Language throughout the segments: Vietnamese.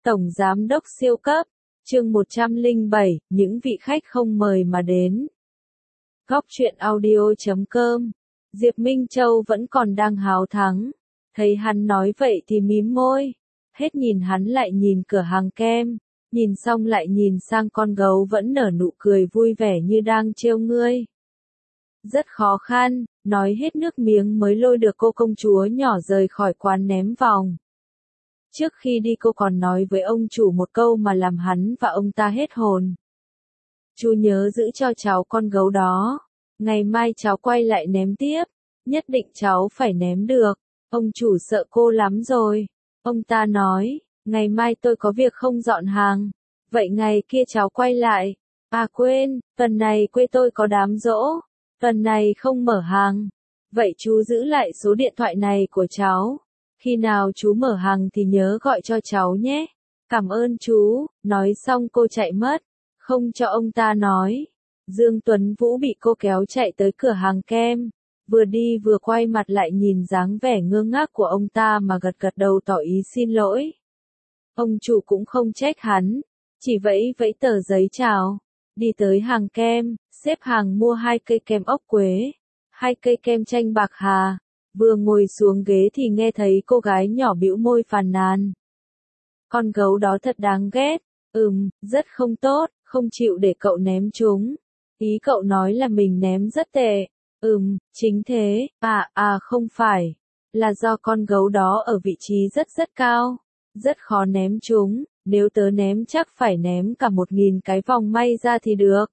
Tổng Giám đốc siêu cấp, chương 107, những vị khách không mời mà đến. Góc truyện audio.com, Diệp Minh Châu vẫn còn đang háo thắng. Thấy hắn nói vậy thì mím môi, hết nhìn hắn lại nhìn cửa hàng kem, nhìn xong lại nhìn sang con gấu vẫn nở nụ cười vui vẻ như đang trêu ngươi. Rất khó khăn, nói hết nước miếng mới lôi được cô công chúa nhỏ rời khỏi quán ném vòng. Trước khi đi cô còn nói với ông chủ một câu mà làm hắn và ông ta hết hồn. Chú nhớ giữ cho cháu con gấu đó, ngày mai cháu quay lại ném tiếp, nhất định cháu phải ném được. Ông chủ sợ cô lắm rồi. Ông ta nói, ngày mai tôi có việc không dọn hàng, vậy ngày kia cháu quay lại. À quên, tuần này quê tôi có đám giỗ, tuần này không mở hàng. Vậy chú giữ lại số điện thoại này của cháu. Khi nào chú mở hàng thì nhớ gọi cho cháu nhé. Cảm ơn chú. Nói xong cô chạy mất, không cho ông ta nói. Dương Tuấn Vũ bị cô kéo chạy tới cửa hàng kem, vừa đi vừa quay mặt lại nhìn dáng vẻ ngơ ngác của ông ta mà gật gật đầu tỏ ý xin lỗi. Ông chủ cũng không trách hắn, chỉ vẫy vẫy tờ giấy chào, đi tới hàng kem, xếp hàng mua 2 cây kem ốc quế, 2 cây kem chanh bạc hà. Vừa ngồi xuống ghế thì nghe thấy cô gái nhỏ bĩu môi phàn nàn. Con gấu đó thật đáng ghét, rất không tốt, không chịu để cậu ném chúng. Ý cậu nói là mình ném rất tệ. Chính thế, không phải. Là do con gấu đó ở vị trí rất cao, rất khó ném chúng, nếu tớ ném chắc phải ném cả 1000 cái vòng may ra thì được.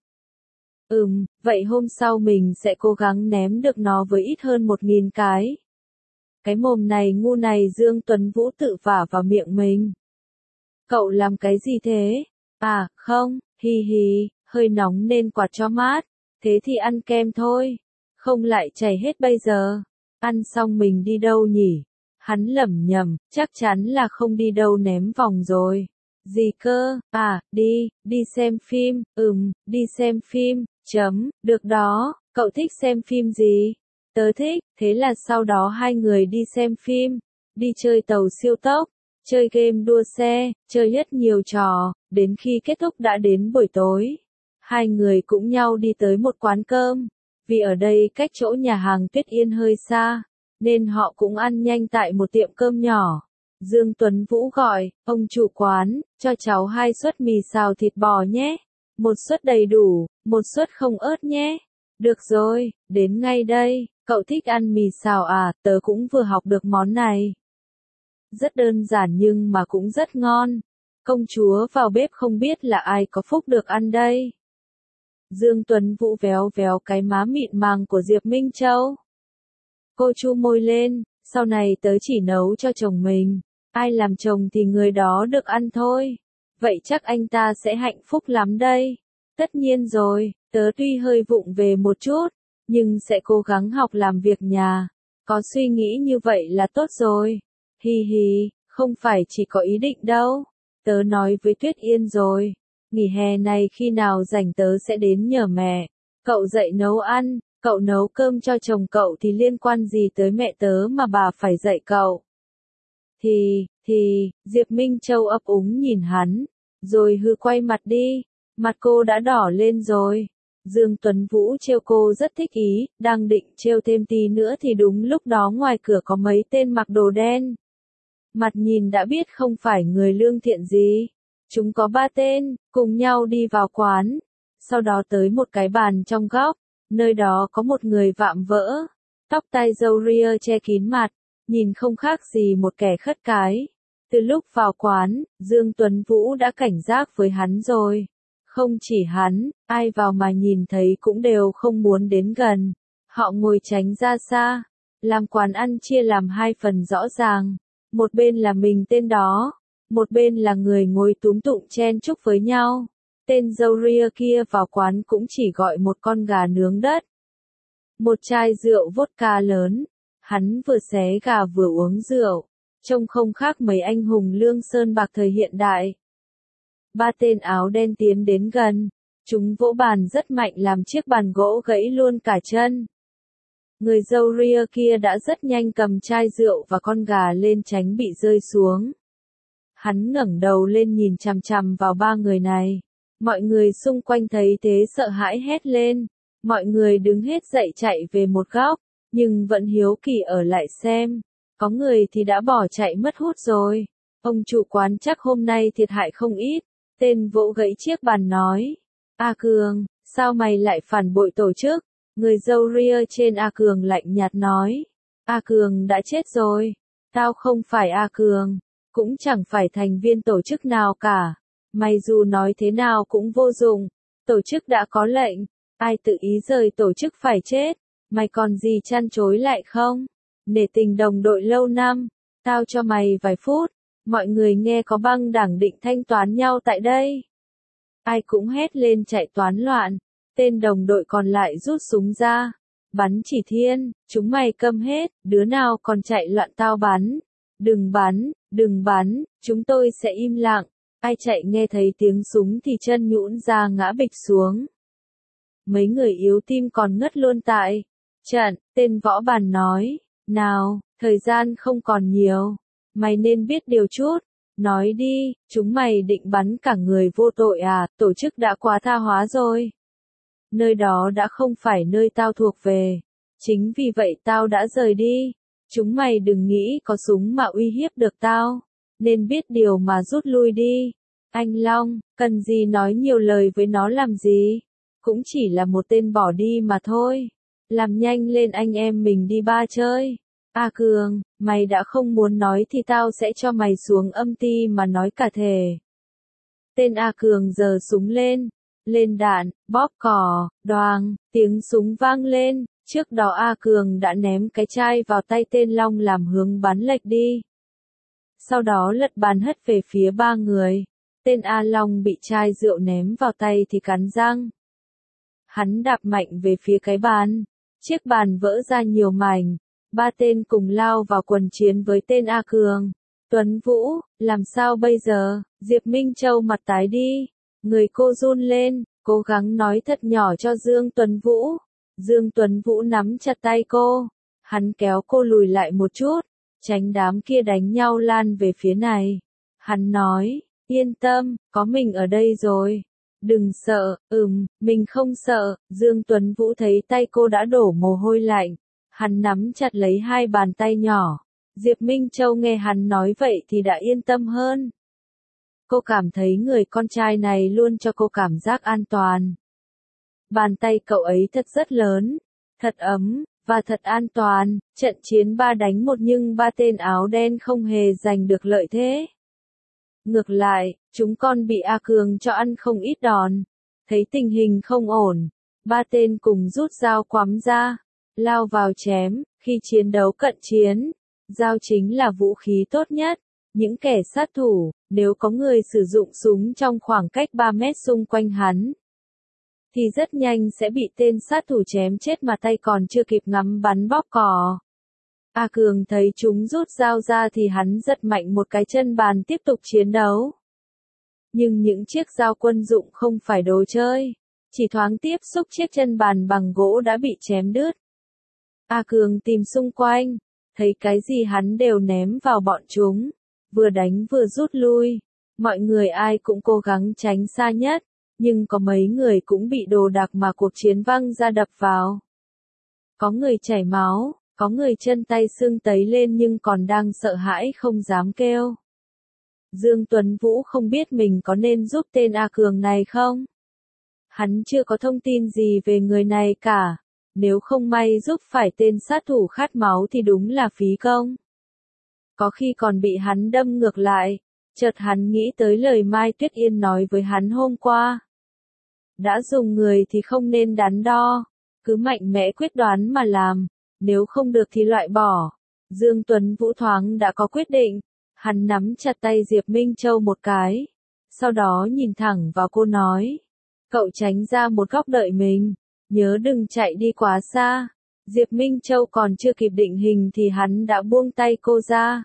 Vậy hôm sau mình sẽ cố gắng ném được nó với ít hơn 1000 cái. Cái mồm này ngu này Dương Tuấn Vũ tự vả vào miệng mình. Cậu làm cái gì thế? À, không, hi, hơi nóng nên quạt cho mát, thế thì ăn kem thôi, không lại chảy hết bây giờ. Ăn xong mình đi đâu nhỉ? Hắn lẩm nhẩm, chắc chắn là không đi đâu ném vòng rồi. Gì cơ? À, đi xem phim, đi xem phim, được đó, cậu thích xem phim gì? Tớ thích, thế là sau đó hai người đi xem phim, đi chơi tàu siêu tốc, chơi game đua xe, chơi rất nhiều trò, đến khi kết thúc đã đến buổi tối. Hai người cũng nhau đi tới một quán cơm, vì ở đây cách chỗ nhà hàng Tuyết Yên hơi xa, nên họ cũng ăn nhanh tại một tiệm cơm nhỏ. Dương Tuấn Vũ gọi, ông chủ quán, cho cháu 2 suất mì xào thịt bò nhé. 1 suất đầy đủ, 1 suất không ớt nhé. Được rồi, đến ngay đây, cậu thích ăn mì xào à, tớ cũng vừa học được món này. Rất đơn giản nhưng mà cũng rất ngon. Công chúa vào bếp không biết là ai có phúc được ăn đây. Dương Tuấn Vũ véo véo cái má mịn màng của Diệp Minh Châu. Cô chu môi lên, sau này tớ chỉ nấu cho chồng mình. Ai làm chồng thì người đó được ăn thôi. Vậy chắc anh ta sẽ hạnh phúc lắm đây. Tất nhiên rồi, tớ tuy hơi vụng về một chút, nhưng sẽ cố gắng học làm việc nhà. Có suy nghĩ như vậy là tốt rồi. Hi, không phải chỉ có ý định đâu. Tớ nói với Tuyết Yên rồi. Nghỉ hè này khi nào rảnh tớ sẽ đến nhờ mẹ. Cậu dạy nấu ăn, cậu nấu cơm cho chồng cậu thì liên quan gì tới mẹ tớ mà bà phải dạy cậu. Thì, Diệp Minh Châu ấp úng nhìn hắn, rồi hừ quay mặt đi, mặt cô đã đỏ lên rồi. Dương Tuấn Vũ trêu cô rất thích ý, đang định trêu thêm tí nữa thì đúng lúc đó ngoài cửa có mấy tên mặc đồ đen. Mặt nhìn đã biết không phải người lương thiện gì. Chúng có 3 tên, cùng nhau đi vào quán, sau đó tới một cái bàn trong góc, nơi đó có một người vạm vỡ, tóc tai râu ria che kín mặt, nhìn không khác gì một kẻ khất cái. Từ lúc vào quán, Dương Tuấn Vũ đã cảnh giác với hắn rồi. Không chỉ hắn, ai vào mà nhìn thấy cũng đều không muốn đến gần. Họ ngồi tránh ra xa, làm quán ăn chia làm 2 phần rõ ràng. Một bên là mình tên đó, một bên là người ngồi túm tụm chen chúc với nhau. Tên râu ria kia vào quán cũng chỉ gọi một con gà nướng đất. Một chai rượu vodka lớn. Hắn vừa xé gà vừa uống rượu, trông không khác mấy anh hùng lương sơn bạc thời hiện đại. 3 tên áo đen tiến đến gần, chúng vỗ bàn rất mạnh làm chiếc bàn gỗ gãy luôn cả chân. Người râu ria kia đã rất nhanh cầm chai rượu và con gà lên tránh bị rơi xuống. Hắn ngẩng đầu lên nhìn chằm chằm vào ba người này. Mọi người xung quanh thấy thế sợ hãi hét lên. Mọi người đứng hết dậy chạy về một góc, nhưng vẫn hiếu kỳ ở lại xem. Có người thì đã bỏ chạy mất hút rồi. Ông chủ quán chắc hôm nay thiệt hại không ít. Tên vỗ gãy chiếc bàn nói. A Cường, sao mày lại phản bội tổ chức? Người râu ria trên A Cường lạnh nhạt nói. A Cường đã chết rồi. Tao không phải A Cường, cũng chẳng phải thành viên tổ chức nào cả. Mày dù nói thế nào cũng vô dụng. Tổ chức đã có lệnh. Ai tự ý rời tổ chức phải chết. Mày còn gì chăn chối lại không? Nể tình đồng đội lâu năm. Tao cho mày vài phút. Mọi người nghe có băng đảng định thanh toán nhau tại đây. Ai cũng hét lên chạy toán loạn. Tên đồng đội còn lại rút súng ra. Bắn chỉ thiên, chúng mày câm hết, đứa nào còn chạy loạn tao bắn. Đừng bắn, chúng tôi sẽ im lặng. Ai chạy nghe thấy tiếng súng thì chân nhũn ra ngã bịch xuống. Mấy người yếu tim còn ngất luôn tại trận, tên võ bàn nói. Nào, thời gian không còn nhiều. Mày nên biết điều chút. Nói đi, chúng mày định bắn cả người vô tội à, tổ chức đã quá tha hóa rồi. Nơi đó đã không phải nơi tao thuộc về. Chính vì vậy tao đã rời đi. Chúng mày đừng nghĩ có súng mà uy hiếp được tao. Nên biết điều mà rút lui đi. Anh Long, cần gì nói nhiều lời với nó làm gì? Cũng chỉ là một tên bỏ đi mà thôi. Làm nhanh lên anh em mình đi ba chơi. A Cường, mày đã không muốn nói thì tao sẽ cho mày xuống âm ty mà nói cả thể. Tên A Cường giơ súng lên. Lên đạn, bóp cò, đoàng, tiếng súng vang lên. Trước đó A Cường đã ném cái chai vào tay tên Long làm hướng bắn lệch đi. Sau đó lật bàn hất về phía ba người. Tên A Long bị chai rượu ném vào tay thì cắn răng. Hắn đạp mạnh về phía cái bàn. Chiếc bàn vỡ ra nhiều mảnh. Ba tên cùng lao vào quần chiến với tên A Cường. Tuấn Vũ, làm sao bây giờ? Diệp Minh Châu mặt tái đi. Người cô run lên, cố gắng nói thật nhỏ cho Dương Tuấn Vũ. Dương Tuấn Vũ nắm chặt tay cô. Hắn kéo cô lùi lại một chút, tránh đám kia đánh nhau lan về phía này. Hắn nói, yên tâm, có mình ở đây rồi. Đừng sợ, mình không sợ. Dương Tuấn Vũ thấy tay cô đã đổ mồ hôi lạnh. Hắn nắm chặt lấy hai bàn tay nhỏ. Diệp Minh Châu nghe hắn nói vậy thì đã yên tâm hơn. Cô cảm thấy người con trai này luôn cho cô cảm giác an toàn. Bàn tay cậu ấy thật rất lớn, thật ấm, và thật an toàn. Trận chiến 3 đánh 1 nhưng ba tên áo đen không hề giành được lợi thế. Ngược lại, chúng con bị A Cường cho ăn không ít đòn. Thấy tình hình không ổn, ba tên cùng rút dao quắm ra, lao vào chém. Khi chiến đấu cận chiến, dao chính là vũ khí tốt nhất. Những kẻ sát thủ, nếu có người sử dụng súng trong khoảng cách 3 mét xung quanh hắn, thì rất nhanh sẽ bị tên sát thủ chém chết mà tay còn chưa kịp ngắm bắn bóp cò. A Cường thấy chúng rút dao ra thì hắn giật mạnh một cái chân bàn tiếp tục chiến đấu. Nhưng những chiếc dao quân dụng không phải đồ chơi. Chỉ thoáng tiếp xúc chiếc chân bàn bằng gỗ đã bị chém đứt. A Cường tìm xung quanh, thấy cái gì hắn đều ném vào bọn chúng. Vừa đánh vừa rút lui. Mọi người ai cũng cố gắng tránh xa nhất. Nhưng có mấy người cũng bị đồ đạc mà cuộc chiến văng ra đập vào. Có người chảy máu, có người chân tay sưng tấy lên nhưng còn đang sợ hãi không dám kêu. Dương Tuấn Vũ không biết mình có nên giúp tên A Cường này không? Hắn chưa có thông tin gì về người này cả. Nếu không may giúp phải tên sát thủ khát máu thì đúng là phí công. Có khi còn bị hắn đâm ngược lại. Chợt hắn nghĩ tới lời Mai Tuyết Yên nói với hắn hôm qua. Đã dùng người thì không nên đắn đo. Cứ mạnh mẽ quyết đoán mà làm. Nếu không được thì loại bỏ. Dương Tuấn Vũ thoáng đã có quyết định. Hắn nắm chặt tay Diệp Minh Châu một cái. Sau đó nhìn thẳng vào cô nói. Cậu tránh ra một góc đợi mình. Nhớ đừng chạy đi quá xa. Diệp Minh Châu còn chưa kịp định hình thì hắn đã buông tay cô ra.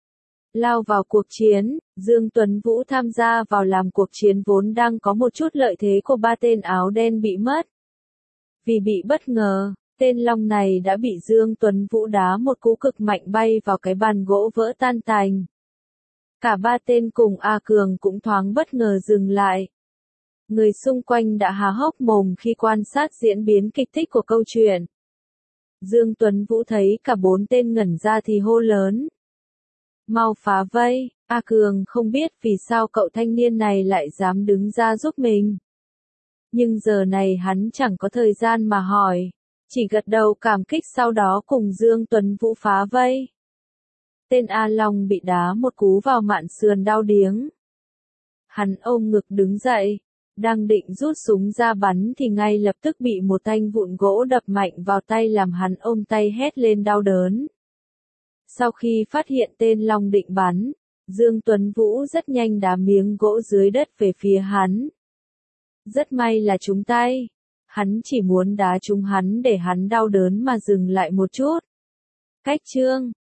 Lao vào cuộc chiến, Dương Tuấn Vũ tham gia vào làm cuộc chiến vốn đang có một chút lợi thế của ba tên áo đen bị mất. Vì bị bất ngờ, tên Long này đã bị Dương Tuấn Vũ đá một cú cực mạnh bay vào cái bàn gỗ vỡ tan tành. Cả ba tên cùng A Cường cũng thoáng bất ngờ dừng lại. Người xung quanh đã há hốc mồm khi quan sát diễn biến kịch thích của câu chuyện. Dương Tuấn Vũ thấy cả bốn tên ngẩn ra thì hô lớn. Mau phá vây, A Cường không biết vì sao cậu thanh niên này lại dám đứng ra giúp mình. Nhưng giờ này hắn chẳng có thời gian mà hỏi, chỉ gật đầu cảm kích sau đó cùng Dương Tuấn Vũ phá vây. Tên A Long bị đá một cú vào mạn sườn đau điếng. Hắn ôm ngực đứng dậy, đang định rút súng ra bắn thì ngay lập tức bị một thanh vụn gỗ đập mạnh vào tay làm hắn ôm tay hét lên đau đớn. Sau khi phát hiện tên Long định bắn, Dương Tuấn Vũ rất nhanh đá miếng gỗ dưới đất về phía hắn. Rất may là trúng tay. Hắn chỉ muốn đá trúng hắn để hắn đau đớn mà dừng lại một chút. Cách chương